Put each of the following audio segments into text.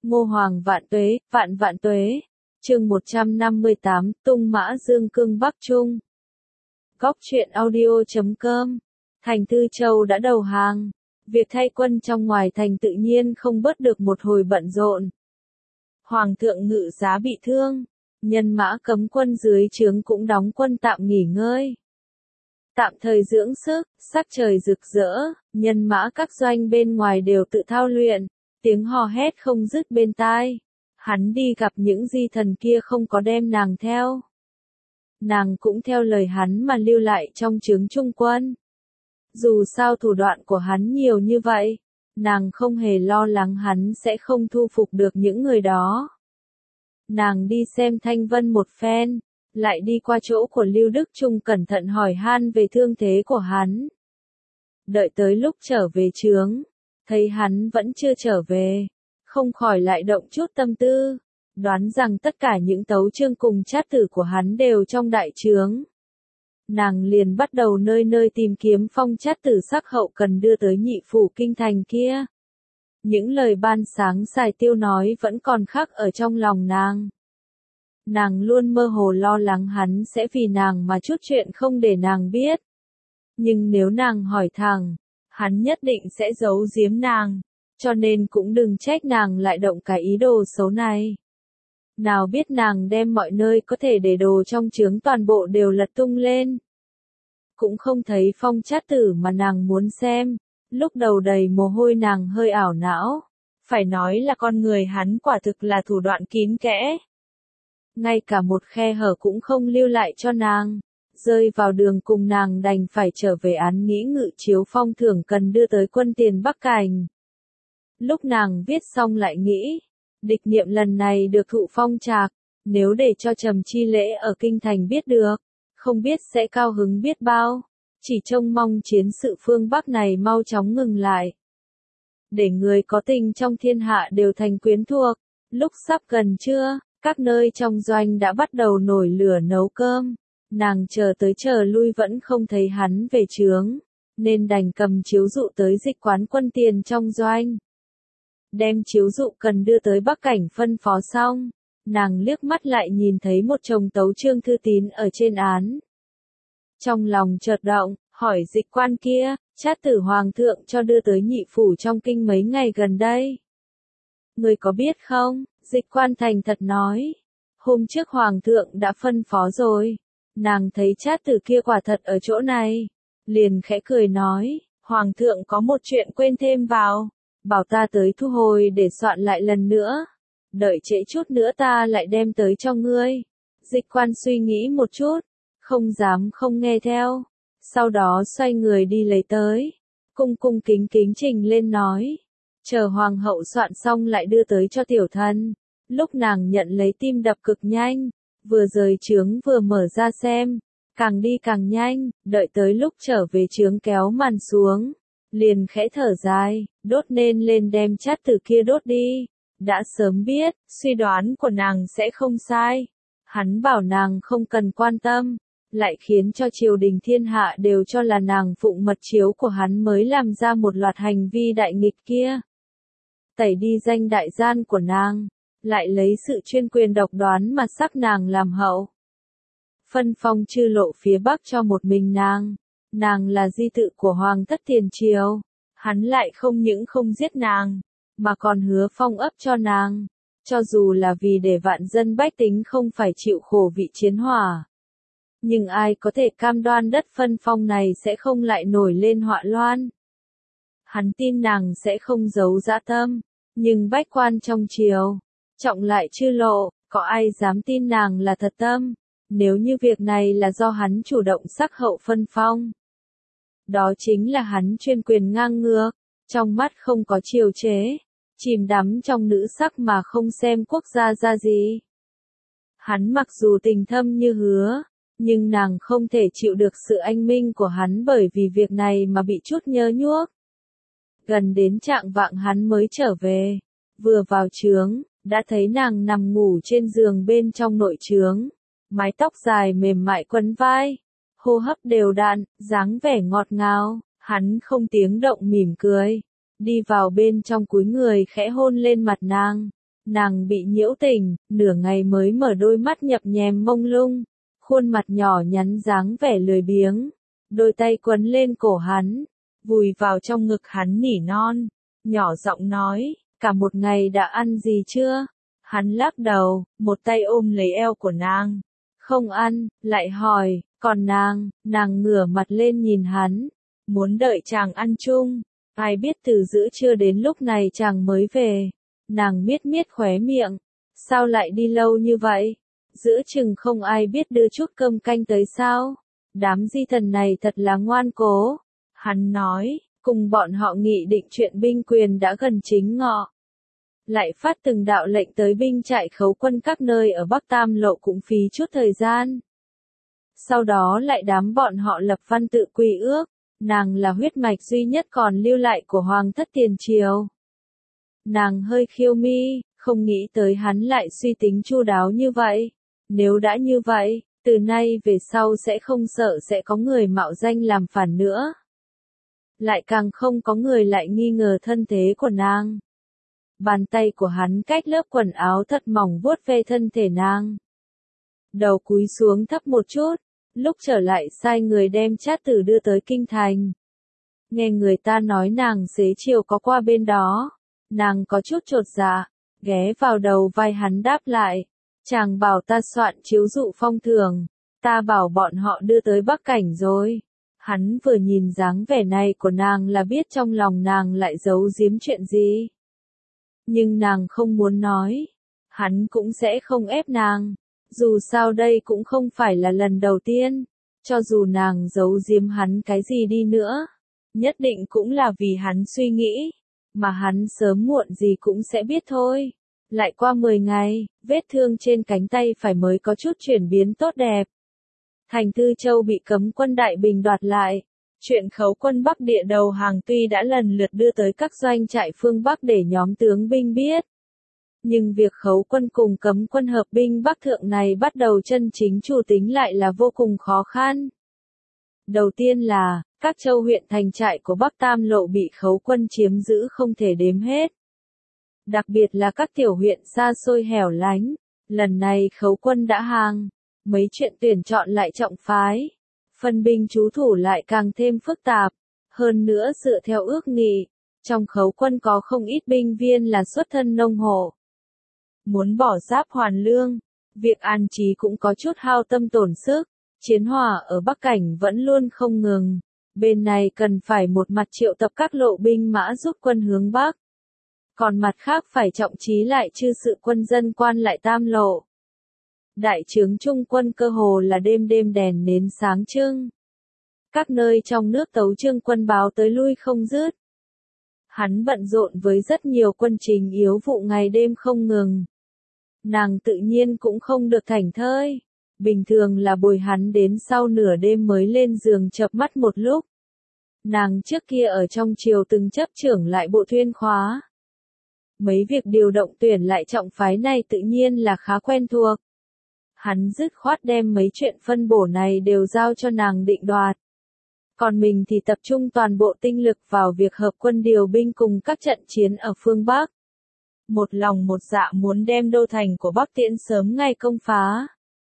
Ngô Hoàng vạn vạn tuế. Chương 158, tung mã dương cương Bắc Trung. Góc truyện audio.com. Thành Tư Châu đã đầu hàng. Việc thay quân trong ngoài thành tự nhiên không bớt được một hồi bận rộn. Hoàng thượng ngự giá bị thương. Nhân mã cấm quân dưới trướng cũng đóng quân tạm nghỉ ngơi. Tạm thời dưỡng sức, sắc trời rực rỡ, nhân mã các doanh bên ngoài đều tự thao luyện, tiếng hò hét không dứt bên tai. Hắn đi gặp những di thần kia không có đem nàng theo. Nàng cũng theo lời hắn mà lưu lại trong trướng trung quân. Dù sao thủ đoạn của hắn nhiều như vậy, nàng không hề lo lắng hắn sẽ không thu phục được những người đó. Nàng đi xem Thanh Vân một phen, lại đi qua chỗ của Lưu Đức Trung cẩn thận hỏi han về thương thế của hắn. Đợi tới lúc trở về trướng, thấy hắn vẫn chưa trở về, không khỏi lại động chút tâm tư, đoán rằng tất cả những tấu chương cùng trát tử của hắn đều trong đại trướng. Nàng liền bắt đầu nơi nơi tìm kiếm phong trát tử sắc hậu cần đưa tới nhị phủ kinh thành kia. Những lời ban sáng Sài Tiêu nói vẫn còn khắc ở trong lòng nàng. Nàng luôn mơ hồ lo lắng hắn sẽ vì nàng mà chút chuyện không để nàng biết. Nhưng nếu nàng hỏi thẳng, hắn nhất định sẽ giấu giếm nàng, cho nên cũng đừng trách nàng lại động cái ý đồ xấu này. Nào biết nàng đem mọi nơi có thể để đồ trong trướng toàn bộ đều lật tung lên. Cũng không thấy phong trát tử mà nàng muốn xem, lúc đầu đầy mồ hôi nàng hơi ảo não. Phải nói là con người hắn quả thực là thủ đoạn kín kẽ. Ngay cả một khe hở cũng không lưu lại cho nàng, rơi vào đường cùng nàng đành phải trở về án nghĩ ngự chiếu phong thưởng cần đưa tới quân tiền Bắc Cảnh. Lúc nàng viết xong lại nghĩ, địch niệm lần này được thụ phong trạc, nếu để cho Trầm Chi Lễ ở kinh thành biết được, không biết sẽ cao hứng biết bao, chỉ trông mong chiến sự phương Bắc này mau chóng ngừng lại. Để người có tình trong thiên hạ đều thành quyến thuộc, lúc sắp gần trưa, các nơi trong doanh đã bắt đầu nổi lửa nấu cơm, nàng chờ tới chờ lui vẫn không thấy hắn về trướng, nên đành cầm chiếu dụ tới dịch quán quân tiền trong doanh. Đem chiếu dụ cần đưa tới Bắc Cảnh phân phó xong, nàng liếc mắt lại nhìn thấy một chồng tấu chương thư tín ở trên án. Trong lòng chợt động, hỏi dịch quan kia, trát tử hoàng thượng cho đưa tới nhị phủ trong kinh mấy ngày gần đây. Người có biết không? Dịch quan thành thật nói. Hôm trước hoàng thượng đã phân phó rồi. Nàng thấy trát tử kia quả thật ở chỗ này. Liền khẽ cười nói, hoàng thượng có một chuyện quên thêm vào. Bảo ta tới thu hồi để soạn lại lần nữa. Đợi trễ chút nữa ta lại đem tới cho ngươi. Dịch quan suy nghĩ một chút, không dám không nghe theo. Sau đó xoay người đi lấy tới. Cung cung kính kính trình lên nói. Chờ hoàng hậu soạn xong lại đưa tới cho tiểu thân. Lúc nàng nhận lấy tim đập cực nhanh. Vừa rời trướng vừa mở ra xem. Càng đi càng nhanh, đợi tới lúc trở về trướng kéo màn xuống. Liền khẽ thở dài, đốt nên lên đem trát tử kia đốt đi. Đã sớm biết, suy đoán của nàng sẽ không sai. Hắn bảo nàng không cần quan tâm, lại khiến cho triều đình thiên hạ đều cho là nàng phụng mật chiếu của hắn mới làm ra một loạt hành vi đại nghịch kia. Tẩy đi danh đại gian của nàng, lại lấy sự chuyên quyền độc đoán mà sắc nàng làm hậu. Phân phong chư lộ phía Bắc cho một mình nàng là di tự của Hoàng thất tiền triều, hắn lại không những không giết nàng, mà còn hứa phong ấp cho nàng, cho dù là vì để vạn dân bách tính không phải chịu khổ vị chiến hỏa. Nhưng ai có thể cam đoan đất phân phong này sẽ không lại nổi lên họa loan. Hắn tin nàng sẽ không giấu dã tâm, nhưng bách quan trong triều, trọng lại chư lộ, có ai dám tin nàng là thật tâm, nếu như việc này là do hắn chủ động sắc hậu phân phong. Đó chính là hắn chuyên quyền ngang ngược, trong mắt không có chiều chế, chìm đắm trong nữ sắc mà không xem quốc gia ra gì. Hắn mặc dù tình thâm như hứa, nhưng nàng không thể chịu được sự anh minh của hắn bởi vì việc này mà bị chút nhớ nhuốc. Gần đến trạng vạng hắn mới trở về, vừa vào trướng, đã thấy nàng nằm ngủ trên giường bên trong nội trướng, mái tóc dài mềm mại quấn vai, hô hấp đều đặn, dáng vẻ ngọt ngào, hắn không tiếng động mỉm cười, đi vào bên trong cúi người khẽ hôn lên mặt nàng, Nàng bị nhiễu tình, nửa ngày mới mở đôi mắt nhập nhèm mông lung, khuôn mặt nhỏ nhắn dáng vẻ lười biếng, đôi tay quấn lên cổ hắn, vùi vào trong ngực hắn nỉ non, nhỏ giọng nói, cả một ngày đã ăn gì chưa? Hắn lắc đầu, một tay ôm lấy eo của nàng, không ăn, lại hỏi, còn nàng ngửa mặt lên nhìn hắn, muốn đợi chàng ăn chung, ai biết từ giữa trưa đến lúc này chàng mới về, nàng miết miết khóe miệng, sao lại đi lâu như vậy? Giữa chừng không ai biết đưa chút cơm canh tới sao? Đám di thần này thật là ngoan cố. Hắn nói, cùng bọn họ nghị định chuyện binh quyền đã gần chính ngọ. Lại phát từng đạo lệnh tới binh trại khấu quân các nơi ở Bắc Tam Lộ cũng phí chút thời gian. Sau đó lại đám bọn họ lập văn tự quy ước, nàng là huyết mạch duy nhất còn lưu lại của Hoàng thất tiền triều. Nàng hơi khiêu mi, không nghĩ tới hắn lại suy tính chu đáo như vậy. Nếu đã như vậy, từ nay về sau sẽ không sợ sẽ có người mạo danh làm phản nữa. Lại càng không có người lại nghi ngờ thân thế của nàng. Bàn tay của hắn cách lớp quần áo thật mỏng vuốt ve thân thể nàng. Đầu cúi xuống thấp một chút, lúc trở lại sai người đem Trát Tử đưa tới kinh thành. Nghe người ta nói nàng xế chiều có qua bên đó, nàng có chút chột dạ, ghé vào đầu vai hắn đáp lại. Chàng bảo ta soạn chiếu dụ phong thường, ta bảo bọn họ đưa tới Bắc Cảnh rồi. Hắn vừa nhìn dáng vẻ này của nàng là biết trong lòng nàng lại giấu giếm chuyện gì. Nhưng nàng không muốn nói, hắn cũng sẽ không ép nàng. Dù sao đây cũng không phải là lần đầu tiên, cho dù nàng giấu giếm hắn cái gì đi nữa, nhất định cũng là vì hắn suy nghĩ, mà hắn sớm muộn gì cũng sẽ biết thôi. Lại qua 10 ngày, vết thương trên cánh tay phải mới có chút chuyển biến tốt đẹp. Thành Tư Châu bị cấm quân Đại Bình đoạt lại. Chuyện khấu quân Bắc Địa đầu hàng tuy đã lần lượt đưa tới các doanh trại phương Bắc để nhóm tướng binh biết. Nhưng việc khấu quân cùng cấm quân hợp binh Bắc Thượng này bắt đầu chân chính chủ tính lại là vô cùng khó khăn. Đầu tiên là, các châu huyện thành trại của Bắc Tam Lộ bị khấu quân chiếm giữ không thể đếm hết. Đặc biệt là các tiểu huyện xa xôi hẻo lánh, lần này khấu quân đã hàng, mấy chuyện tuyển chọn lại trọng phái, phân binh trú thủ lại càng thêm phức tạp, hơn nữa dựa theo ước nghị, trong khấu quân có không ít binh viên là xuất thân nông hộ. Muốn bỏ giáp hoàn lương, việc an trí cũng có chút hao tâm tổn sức, chiến hỏa ở Bắc Cảnh vẫn luôn không ngừng, bên này cần phải một mặt triệu tập các lộ binh mã giúp quân hướng Bắc. Còn mặt khác phải trọng trí lại chư sự quân dân quan lại Tam Lộ. Đại trướng trung quân cơ hồ là đêm đêm đèn nến sáng trưng. Các nơi trong nước tấu chương quân báo tới lui không dứt. Hắn bận rộn với rất nhiều quân trình yếu vụ ngày đêm không ngừng. Nàng tự nhiên cũng không được thảnh thơi. Bình thường là bồi hắn đến sau nửa đêm mới lên giường chợp mắt một lúc. Nàng trước kia ở trong triều từng chấp trưởng lại bộ thuyên khóa. Mấy việc điều động tuyển lại trọng phái này tự nhiên là khá quen thuộc. Hắn dứt khoát đem mấy chuyện phân bổ này đều giao cho nàng định đoạt. Còn mình thì tập trung toàn bộ tinh lực vào việc hợp quân điều binh cùng các trận chiến ở phương Bắc. Một lòng một dạ muốn đem đô thành của Bắc Tiễn sớm ngày công phá.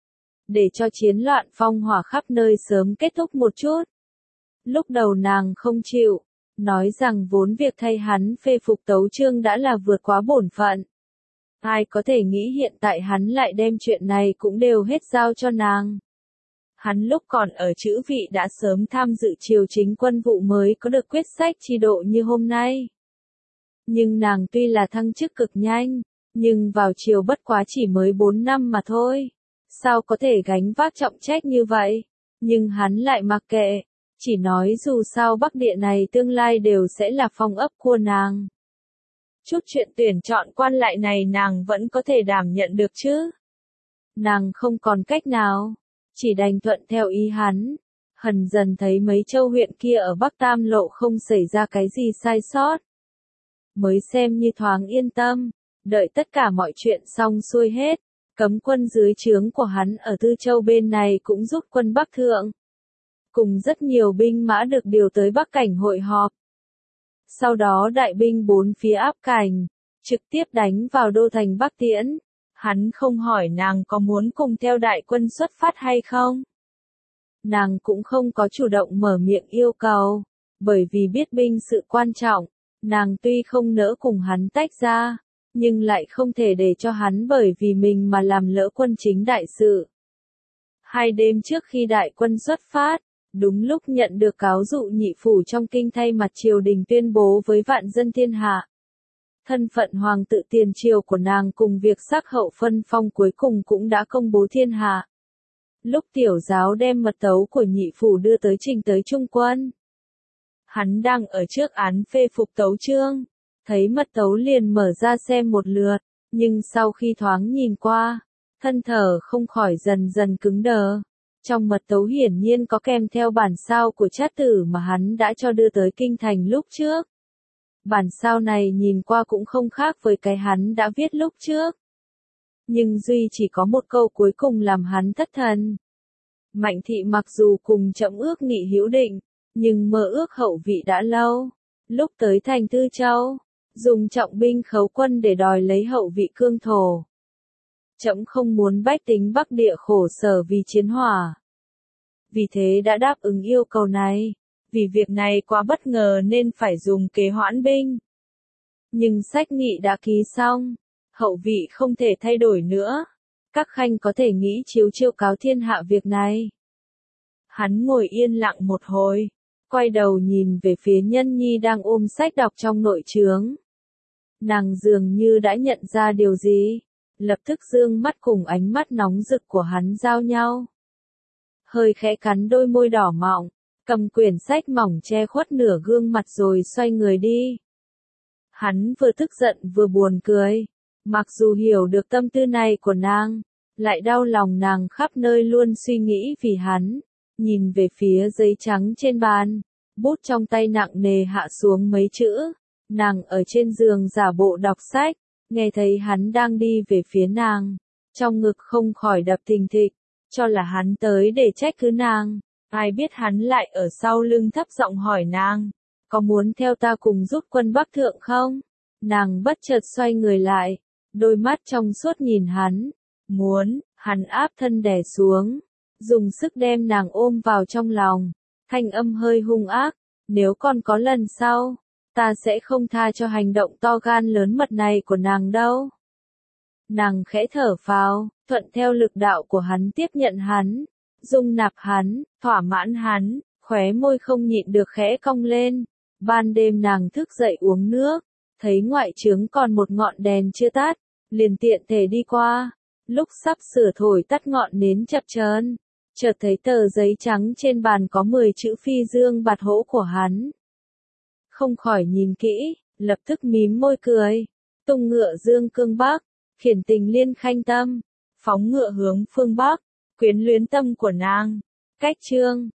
Để cho chiến loạn phong hỏa khắp nơi sớm kết thúc một chút. Lúc đầu nàng không chịu, nói rằng vốn việc thay hắn phê phục tấu chương đã là vượt quá bổn phận. Ai có thể nghĩ hiện tại hắn lại đem chuyện này cũng đều hết giao cho nàng. Hắn lúc còn ở chữ vị đã sớm tham dự triều chính quân vụ mới có được quyết sách chi độ như hôm nay. Nhưng nàng tuy là thăng chức cực nhanh, nhưng vào triều bất quá chỉ mới 4 năm mà thôi. Sao có thể gánh vác trọng trách như vậy? Nhưng hắn lại mặc kệ, chỉ nói dù sao Bắc Địa này tương lai đều sẽ là phong ấp của nàng. Chút chuyện tuyển chọn quan lại này nàng vẫn có thể đảm nhận được chứ. Nàng không còn cách nào, chỉ đành thuận theo ý hắn. Hần dần thấy mấy châu huyện kia ở Bắc Tam Lộ không xảy ra cái gì sai sót. Mới xem như thoáng yên tâm, đợi tất cả mọi chuyện xong xuôi hết. Cấm quân dưới trướng của hắn ở Tư Châu bên này cũng rút quân Bắc Thượng. Cùng rất nhiều binh mã được điều tới Bắc Cảnh hội họp. Sau đó đại binh bốn phía áp cảnh, trực tiếp đánh vào đô thành Bắc Tiễn. Hắn không hỏi nàng có muốn cùng theo đại quân xuất phát hay không. Nàng cũng không có chủ động mở miệng yêu cầu, bởi vì biết binh sự quan trọng, nàng tuy không nỡ cùng hắn tách ra, nhưng lại không thể để cho hắn bởi vì mình mà làm lỡ quân chính đại sự. 2 đêm trước khi đại quân xuất phát, đúng lúc nhận được cáo dụ nhị phủ trong kinh thay mặt triều đình tuyên bố với vạn dân thiên hạ. Thân phận hoàng tự tiền triều của nàng cùng việc sắc hậu phân phong cuối cùng cũng đã công bố thiên hạ. Lúc tiểu giáo đem mật tấu của nhị phủ đưa tới trình tới trung quân. Hắn đang ở trước án phê phục tấu chương, thấy mật tấu liền mở ra xem một lượt, nhưng sau khi thoáng nhìn qua, thân thở không khỏi dần dần cứng đờ. Trong mật tấu hiển nhiên có kèm theo bản sao của trát tử mà hắn đã cho đưa tới kinh thành lúc trước. Bản sao này nhìn qua cũng không khác với cái hắn đã viết lúc trước. Nhưng duy chỉ có một câu cuối cùng làm hắn thất thần. Mạnh thị mặc dù cùng Trẫm ước nghị hữu định, nhưng mơ ước hậu vị đã lâu. Lúc tới thành Tư Châu, dùng trọng binh khấu quân để đòi lấy hậu vị cương thổ. Trẫm không muốn bách tính Bắc Địa khổ sở vì chiến hỏa. Vì thế đã đáp ứng yêu cầu này. Vì việc này quá bất ngờ nên phải dùng kế hoãn binh. Nhưng sách nghị đã ký xong, hậu vị không thể thay đổi nữa. Các khanh có thể nghĩ chiếu chiêu cáo thiên hạ việc này. Hắn ngồi yên lặng một hồi, quay đầu nhìn về phía Nhân Nhi đang ôm sách đọc trong nội trướng. Nàng dường như đã nhận ra điều gì, lập tức dương mắt cùng ánh mắt nóng rực của hắn giao nhau. Hơi khẽ cắn đôi môi đỏ mọng, cầm quyển sách mỏng che khuất nửa gương mặt rồi xoay người đi. Hắn vừa tức giận vừa buồn cười, mặc dù hiểu được tâm tư này của nàng, lại đau lòng nàng khắp nơi luôn suy nghĩ vì hắn, nhìn về phía giấy trắng trên bàn, bút trong tay nặng nề hạ xuống mấy chữ, nàng ở trên giường giả bộ đọc sách, nghe thấy hắn đang đi về phía nàng, trong ngực không khỏi đập thình thịch, cho là hắn tới để trách cứ nàng. Ai biết hắn lại ở sau lưng thấp giọng hỏi nàng, có muốn theo ta cùng rút quân Bắc Thượng không? Nàng bất chợt xoay người lại, đôi mắt trong suốt nhìn hắn, muốn, hắn áp thân đè xuống, dùng sức đem nàng ôm vào trong lòng, thanh âm hơi hung ác, nếu còn có lần sau, ta sẽ không tha cho hành động to gan lớn mật này của nàng đâu. Nàng khẽ thở phào, thuận theo lực đạo của hắn tiếp nhận hắn. Dung nạp hắn, thỏa mãn hắn, khóe môi không nhịn được khẽ cong lên. Ban đêm nàng thức dậy uống nước, thấy ngoại trướng còn một ngọn đèn chưa tắt, liền tiện thể đi qua. Lúc sắp sửa thổi tắt ngọn nến chập chờn, chợt thấy tờ giấy trắng trên bàn có 10 chữ phi dương bạt hỗ của hắn. Không khỏi nhìn kỹ, lập tức mím môi cười. Tung ngựa dương cương bắc, khiển tình liên khanh tâm, phóng ngựa hướng phương bắc. Quyến luyến tâm của nàng. Cách chương